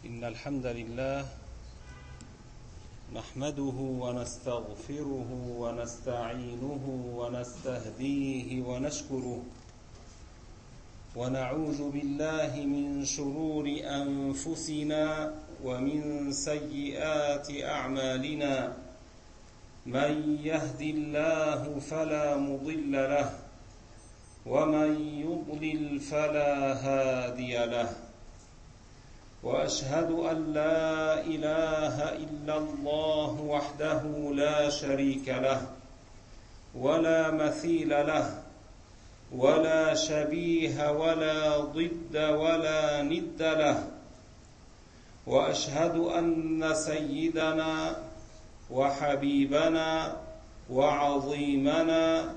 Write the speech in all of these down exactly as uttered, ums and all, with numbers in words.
إن الحمد لله نحمده ونستغفره ونستعينه ونستهديه ونشكره ونعوذ بالله من شرور أنفسنا ومن سيئات أعمالنا من يهد الله فلا مضل له ومن يضلل فلا هادي له وأشهد أن لا إله إلا الله وحده لا شريك له ولا مثيل له ولا شبيه ولا ضد ولا ند له وأشهد أن سيدنا وحبيبنا وعظيمنا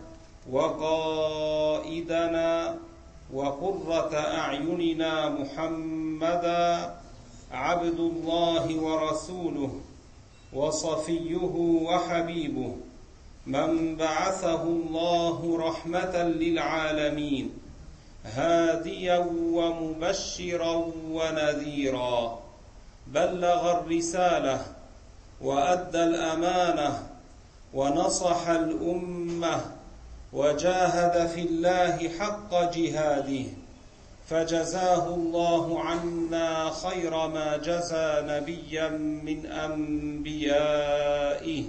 وقائدنا وقرة أعيننا محمدا عبد الله ورسوله وصفيه وحبيبه من بعثه الله رحمة للعالمين هاديا ومبشرا ونذيرا بلغ الرسالة وأدى الأمانة ونصح الأمة وجاهد في الله حق جهاده فجزاه الله عنا خير ما جزى نبيا من أنبيائه.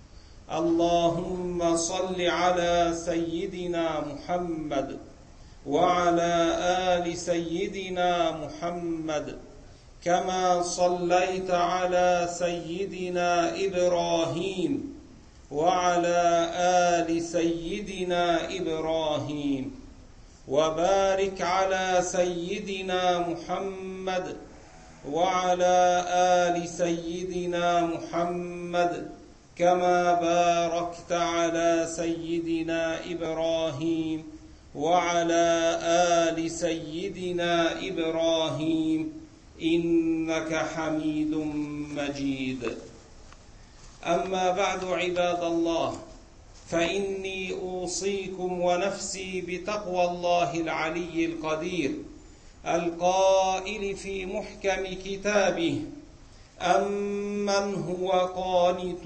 اللهم صل على سيدنا محمد وعلى آل سيدنا محمد كما صليت على سيدنا إبراهيم وعلى آل سيدنا إبراهيم وبارك على سيدنا محمد وعلى آل سيدنا محمد كما باركت على سيدنا إبراهيم وعلى آل سيدنا إبراهيم إنك حميد مجيد. أما بعد عباد الله، فإني أوصيكم ونفسي بتقوى الله العلي القدير القائل في محكم كتابه: أمن هو قانت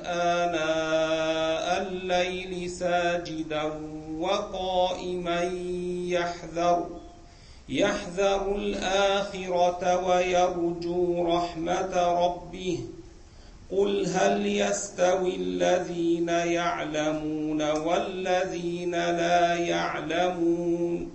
آناء الليل ساجدا وقائما يحذر يحذر الآخرة ويرجو رحمة ربه قل هل يستوي الذين يعلمون والذين لا يعلمون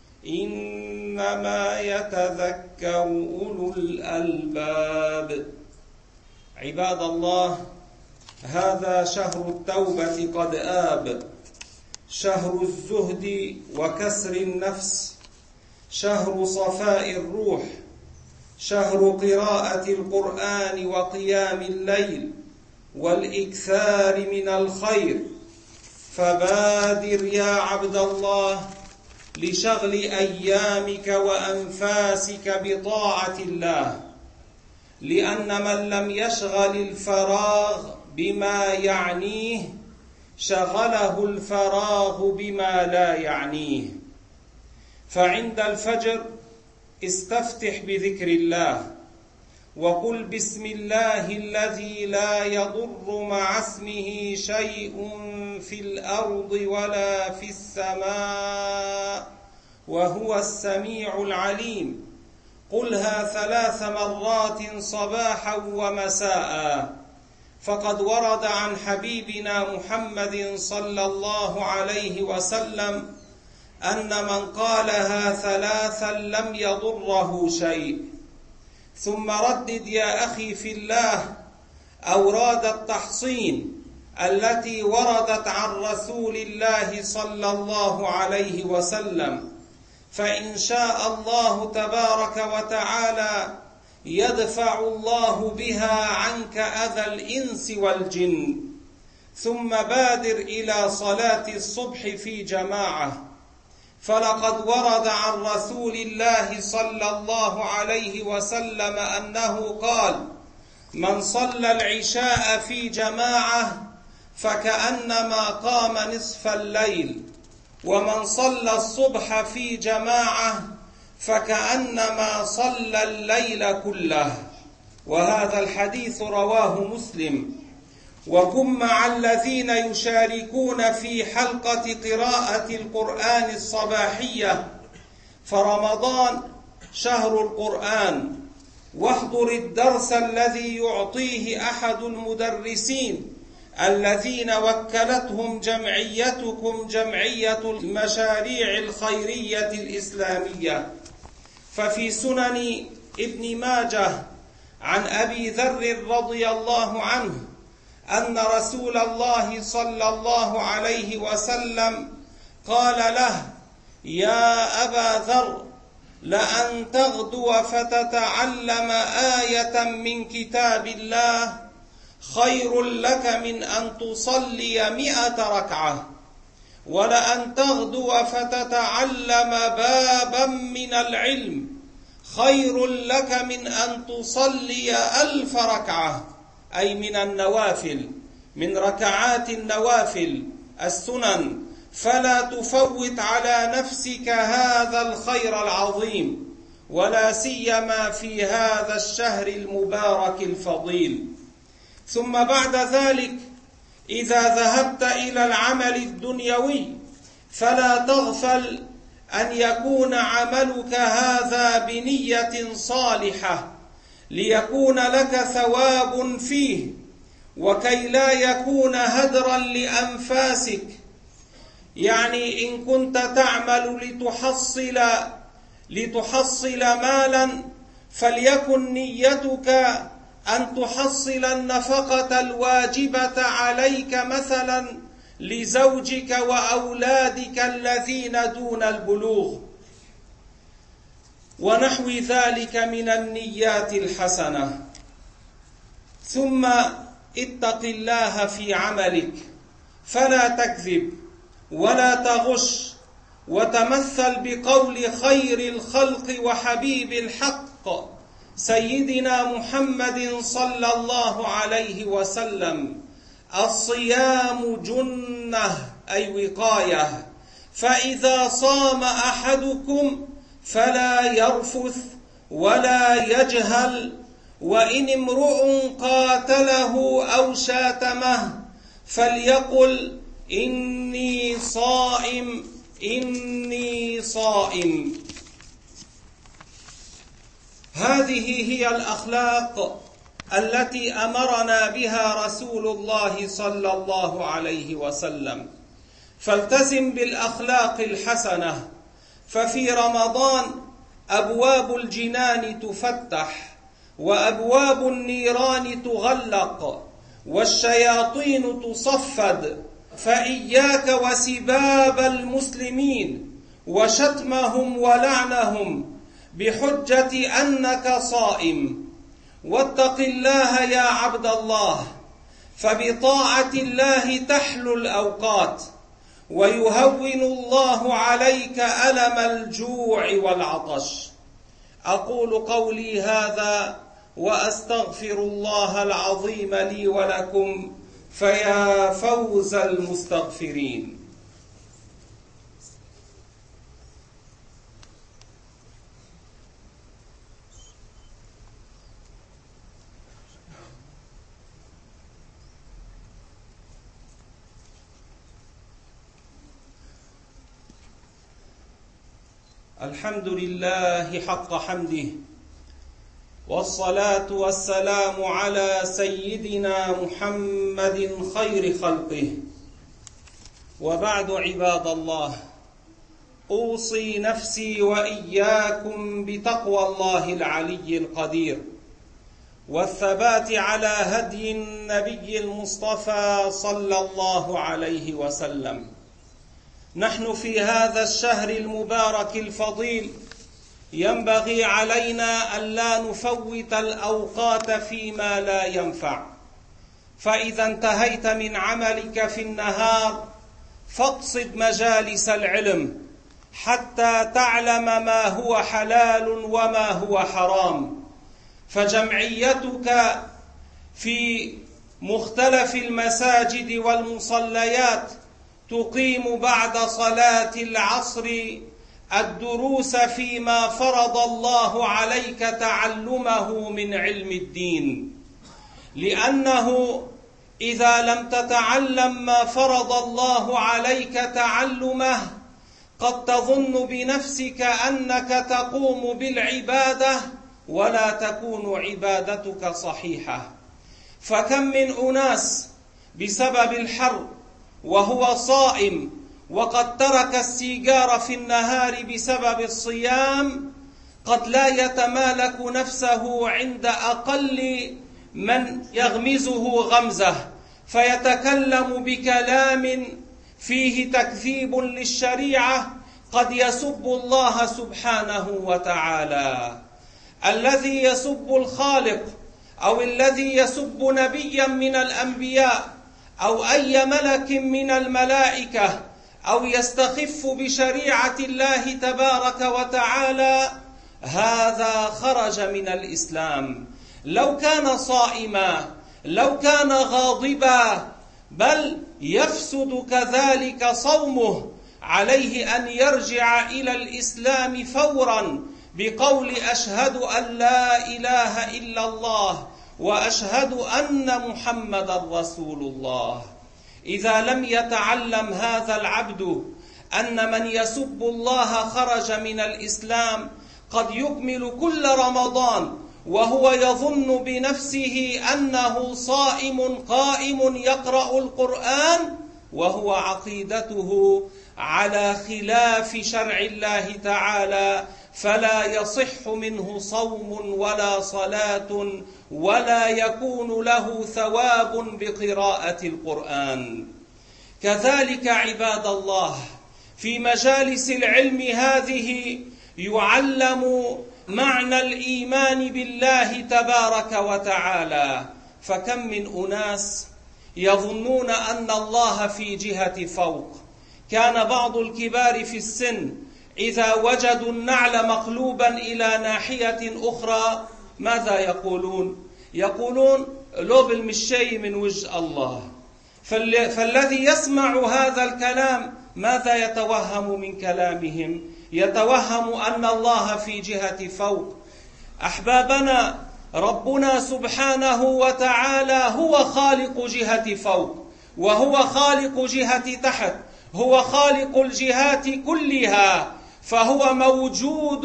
إنما يتذكر أولو الألباب. عباد الله، هذا شهر التوبة قد آب، شهر الزهد وكسر النفس، شهر صفاء الروح، شهر قراءة القرآن وقيام الليل والإكثار من الخير. فبادر يا عبد الله لشغل أيامك وأنفاسك بطاعة الله، لأن من لم يشغل الفراغ بما يعنيه شغله الفراغ بما لا يعنيه. فعند الفجر استفتح بذكر الله وقل بسم الله الذي لا يضر مع اسمه شيء في الأرض ولا في السماء وهو السميع العليم. قلها ثلاث مرات صباحا ومساء، فقد ورد عن حبيبنا محمد صلى الله عليه وسلم أن من قالها ثلاثا لم يضره شيء. ثم ردد يا أخي في الله أوراد التحصين التي وردت عن رسول الله صلى الله عليه وسلم، فإن شاء الله تبارك وتعالى يدفع الله بها عنك أذى الإنس والجن. ثم بادر إلى صلاة الصبح في جماعة، فلقد ورد عن رسول الله صلى الله عليه وسلم أنه قال: من صلى العشاء في جماعة فكأنما قام نصف الليل، ومن صلى الصبح في جماعة فكأنما صلى الليل كله. وهذا الحديث رواه مسلم. وكن مع الذين يشاركون في حلقة قراءة القرآن الصباحية، فرمضان شهر القرآن، واحضر الدرس الذي يعطيه أحد المدرسين الذين وكلتهم جمعيتكم جمعية المشاريع الخيرية الإسلامية. ففي سنن ابن ماجه عن أبي ذر رضي الله عنه أن رسول الله صلى الله عليه وسلم قال له: يا أبا ذر، لأن تغدو فتتعلم آية من كتاب الله خير لك من أن تصلي مئة ركعة، ولأن تغدو فتتعلم بابا من العلم خير لك من أن تصلي ألف ركعة، أي من النوافل، من ركعات النوافل السنن. فلا تفوت على نفسك هذا الخير العظيم، ولا سيما في هذا الشهر المبارك الفضيل. ثم بعد ذلك إذا ذهبت إلى العمل الدنيوي فلا تغفل أن يكون عملك هذا بنية صالحة ليكون لك ثواب فيه، وكي لا يكون هدرا لأنفاسك. يعني إن كنت تعمل لتحصل لتحصل مالا، فليكن نيتك أن تحصل النفقة الواجبة عليك مثلا لزوجك وأولادك الذين دون البلوغ، ونحو ذلك من النيات الحسنة. ثم اتق الله في عملك، فلا تكذب ولا تغش، وتمثل بقول خير الخلق وحبيب الحق سيدنا محمد صلى الله عليه وسلم: الصيام جنة، أي وقاية، فإذا صام أحدكم فلا يرفث ولا يجهل، وإن امرؤ قاتله أو شاتمه فليقل: إني صائم إني صائم. هذه هي الأخلاق التي أمرنا بها رسول الله صلى الله عليه وسلم، فالتزم بالأخلاق الحسنة. ففي رمضان أبواب الجنان تفتح، وأبواب النيران تغلق، والشياطين تصفد. فإياك وسباب المسلمين وشتمهم ولعنهم بحجة أنك صائم. واتق الله يا عبد الله، فبطاعة الله تحلو الأوقات، ويهون الله عليك ألم الجوع والعطش. أقول قولي هذا وأستغفر الله العظيم لي ولكم، فيا فوز المستغفرين. الحمد لله حق حمده، والصلاة والسلام على سيدنا محمد خير خلقه. وبعد، عباد الله، أوصي نفسي وإياكم بتقوى الله العلي القدير، والثبات على هدي النبي المصطفى صلى الله عليه وسلم. نحن في هذا الشهر المبارك الفضيل ينبغي علينا ألا نفوت الأوقات فيما لا ينفع. فإذا انتهيت من عملك في النهار فاقصد مجالس العلم حتى تعلم ما هو حلال وما هو حرام. فجمعيتك في مختلف المساجد والمصليات تقيم بعد صلاة العصر الدروس فيما فرض الله عليك تعلمه من علم الدين، لأنه إذا لم تتعلم ما فرض الله عليك تعلمه قد تظن بنفسك أنك تقوم بالعبادة ولا تكون عبادتك صحيحة. فكم من أناس بسبب الحر وهو صائم وقد ترك السيجار في النهار بسبب الصيام قد لا يتمالك نفسه عند أقل من يغمزه غمزة فيتكلم بكلام فيه تكذيب للشريعة، قد يسب الله سبحانه وتعالى. الذي يسب الخالق أو الذي يسب نبيا من الأنبياء أو أي ملك من الملائكة أو يستخف بشريعة الله تبارك وتعالى هذا خرج من الإسلام. لو كان صائما، لو كان غاضبا، بل يفسد كذلك صومه، عليه أن يرجع إلى الإسلام فورا بقول أشهد أن لا إله إلا الله وأشهد أن محمدا رسول الله. إذا لم يتعلم هذا العبد أن من يسب الله خرج من الإسلام قد يكمل كل رمضان وهو يظن بنفسه أنه صائم قائم يقرأ القرآن وهو عقيدته على خلاف شرع الله تعالى، فلا يصح منه صوم ولا صلاة ولا يكون له ثواب بقراءة القرآن. كذلك عباد الله في مجالس العلم هذه يعلم معنى الإيمان بالله تبارك وتعالى. فكم من أناس يظنون أن الله في جهة فوق. كان بعض الكبار في السن إذا وجدوا النعل مقلوبا إلى ناحية أخرى ماذا يقولون؟ يقولون لو بالمشي من وجه الله. فالذي يسمع هذا الكلام ماذا يتوهم من كلامهم؟ يتوهم أن الله في جهة فوق. أحبابنا، ربنا سبحانه وتعالى هو خالق جهة فوق وهو خالق جهة تحت، هو خالق الجهات كلها، فهو موجود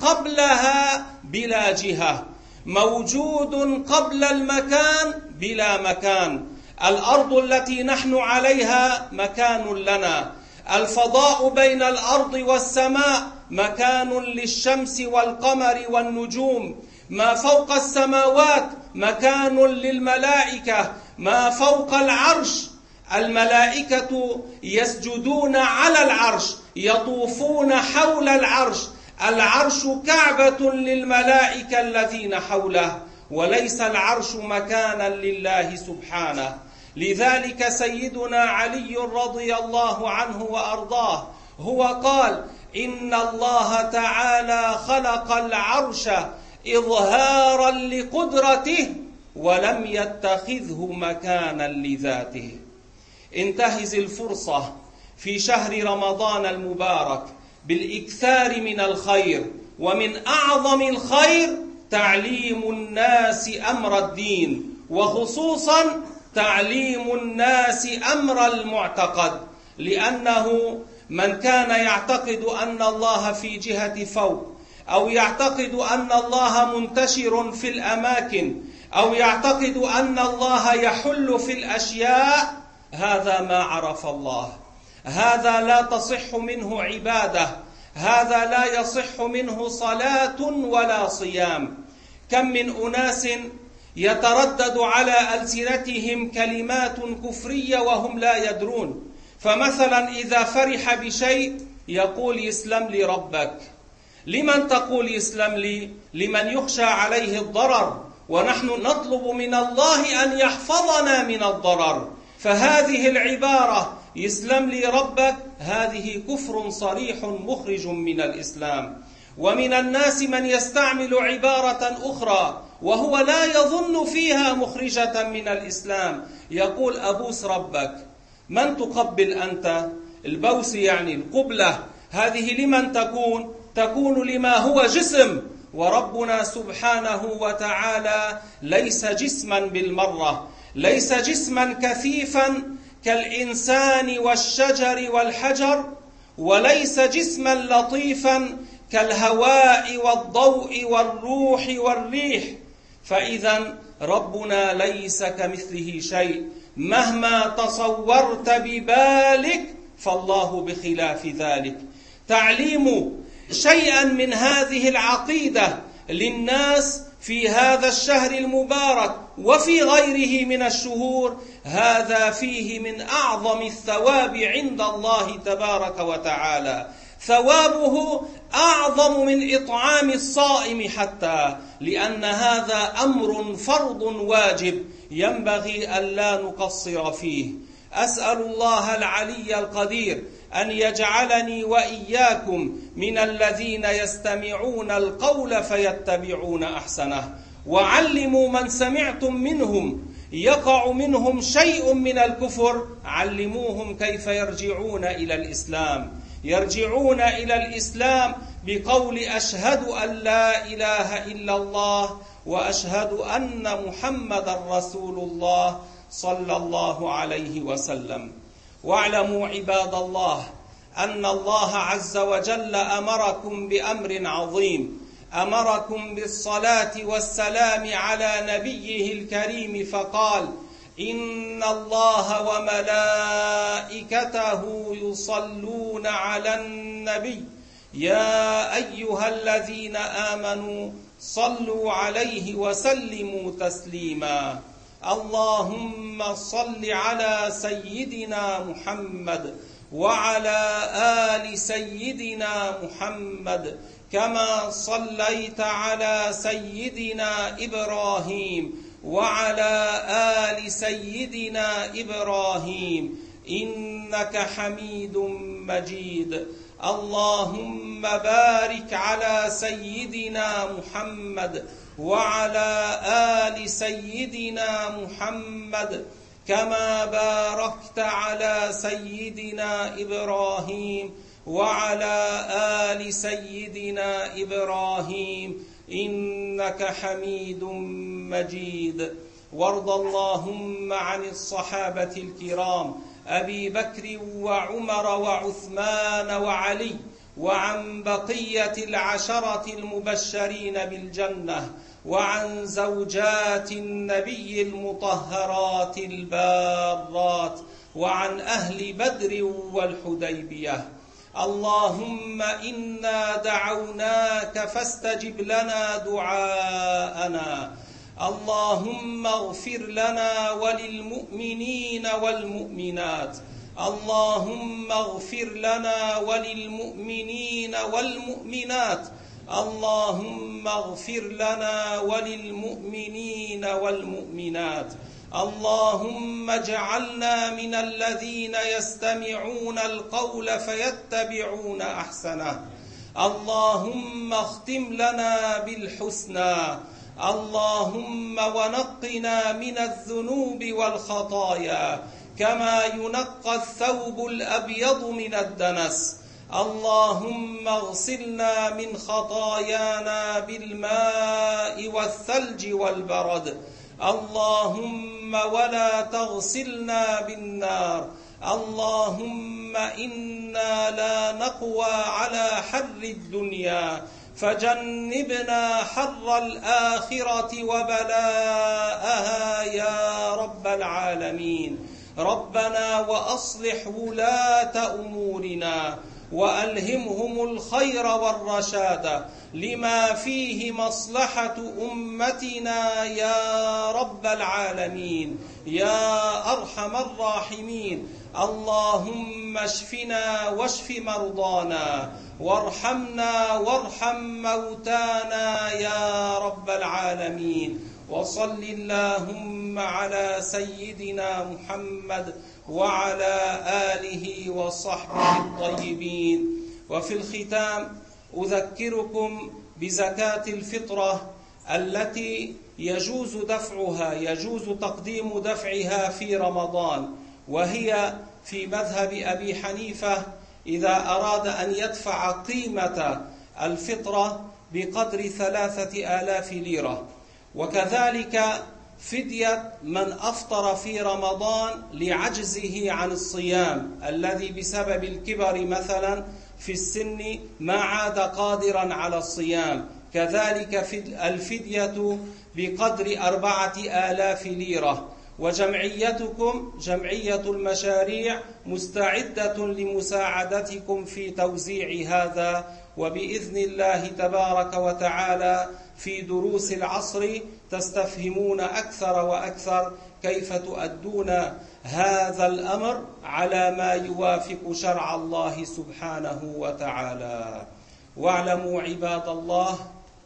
قبلها بلا جهة، موجود قبل المكان بلا مكان. الأرض التي نحن عليها مكان لنا، الفضاء بين الأرض والسماء مكان للشمس والقمر والنجوم، ما فوق السماوات مكان للملائكة، ما فوق العرش الملائكة يسجدون على العرش، يطوفون حول العرش، العرش كعبة للملائكة الذين حوله، وليس العرش مكانا لله سبحانه. لذلك سيدنا علي رضي الله عنه وأرضاه هو قال: إن الله تعالى خلق العرش إظهارا لقدرته ولم يتخذه مكانا لذاته. انتهز الفرصة في شهر رمضان المبارك بالإكثار من الخير، ومن أعظم الخير تعليم الناس أمر الدين، وخصوصا تعليم الناس أمر المعتقد، لأنه من كان يعتقد أن الله في جهة فوق، أو يعتقد أن الله منتشر في الأماكن، أو يعتقد أن الله يحل في الأشياء، هذا ما عرف الله، هذا لا تصح منه عبادة، هذا لا يصح منه صلاة ولا صيام. كم من أناس يتردد على ألسنتهم كلمات كفرية وهم لا يدرون. فمثلا إذا فرح بشيء يقول: يسلم لي ربك. لمن تقول يسلم لي؟ لمن يخشى عليه الضرر، ونحن نطلب من الله أن يحفظنا من الضرر. فهذه العبارة يسلم لي ربك هذه كفر صريح مخرج من الإسلام. ومن الناس من يستعمل عبارة أخرى وهو لا يظن فيها مخرجة من الإسلام، يقول: أبوس ربك. من تقبل أنت؟ البوس يعني القبلة. هذه لمن تكون؟ تكون لما هو جسم، وربنا سبحانه وتعالى ليس جسما بالمرة، ليس جسما كثيفا كالإنسان والشجر والحجر، وليس جسما لطيفا كالهواء والضوء والروح والريح. فإذا ربنا ليس كمثله شيء، مهما تصورت ببالك فالله بخلاف ذلك. تعليم شيئا من هذه العقيدة للناس في هذا الشهر المبارك وفي غيره من الشهور، هذا فيه من أعظم الثواب عند الله تبارك وتعالى. ثوابه أعظم من إطعام الصائم حتى، لأن هذا أمر فرض واجب ينبغي ألا نقصر فيه. أسأل الله العلي القدير أن يجعلني وإياكم من الذين يستمعون القول فيتبعون أحسنه. وعلموا من سمعتم منهم يقع منهم شيء من الكفر، علموهم كيف يرجعون إلى الإسلام، يرجعون إلى الإسلام بقول أشهد أن لا إله إلا الله وأشهد أن محمد رسول الله صلى الله عليه وسلم. واعلموا عباد الله أن الله عز وجل أمركم بأمر عظيم، أمركم بالصلاة والسلام على نبيه الكريم، فقال: إن الله وملائكته يصلون على النبي يا أيها الذين آمنوا صلوا عليه وسلموا تسليما. اللهم صل على سيدنا محمد وعلى آل سيدنا محمد كما صليت على سيدنا إبراهيم وعلى آل سيدنا إبراهيم إنك حميد مجيد. اللهم بارك على سيدنا محمد وعلى آل سيدنا محمد كما باركت على سيدنا إبراهيم وعلى آل سيدنا إبراهيم إنك حميد مجيد. وارض اللهم عن الصحابة الكرام أبي بكر وعمر وعثمان وعلي، وعن بقية العشرة المبشرين بالجنة، وعن زوجات النبي المطهرات البارات، وعن أهل بدر والحديبية. اللهم إنا دعوناك فاستجب لنا دعاءنا. اللهم اغفر لنا وللمؤمنين والمؤمنات. اللهم اغفر لنا وللمؤمنين والمؤمنات. اللهم اغفر لنا وللمؤمنين والمؤمنات. اللهم اجعلنا من الذين يستمعون القول فيتبعون أحسنه. اللهم اختم لنا بالحسنى. اللهم ونقنا من الذنوب والخطايا كما ينقى الثوب الأبيض من الدنس. اللهم اغسلنا من خطايانا بالماء والثلج والبرد. اللهم ولا تغسلنا بالنار. اللهم إنا لا نقوى على حر الدنيا، فجنبنا حر الآخرة وبلاءها يا رب العالمين. ربنا وأصلح ولاة أمورنا وألهمهم الخير والرشاد لما فيه مصلحة أمتنا يا رب العالمين يا أرحم الراحمين. اللهم اشفنا واشف مرضانا وارحمنا وارحم موتانا يا رب العالمين. وصل اللهم على سيدنا محمد وعلى آله وصحبه الطيبين. وفي الختام أذكركم بزكاة الفطرة التي يجوز دفعها يجوز تقديم دفعها في رمضان، وهي في مذهب أبي حنيفة إذا أراد أن يدفع قيمة الفطرة بقدر ثلاثة آلاف ليرة. وكذلك فدية من أفطر في رمضان لعجزه عن الصيام، الذي بسبب الكبر مثلا في السن ما عاد قادرا على الصيام، كذلك الفدية بقدر أربعة آلاف ليرة. وجمعيتكم جمعية المشاريع مستعدة لمساعدتكم في توزيع هذا، وبإذن الله تبارك وتعالى في دروس العصر تستفهمون أكثر وأكثر كيف تؤدون هذا الأمر على ما يوافق شرع الله سبحانه وتعالى. واعلموا عباد الله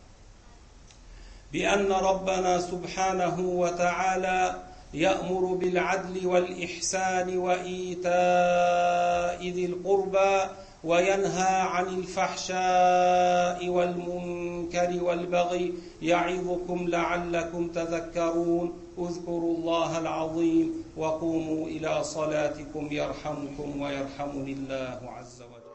بأن ربنا سبحانه وتعالى يأمر بالعدل والإحسان وإيتاء ذي القربى، وينهى عن الفحشاء والمنكر والبغي، يعظكم لعلكم تذكرون. اذكروا الله العظيم وقوموا إلى صلاتكم يرحمكم ويرحمني الله عز وجل.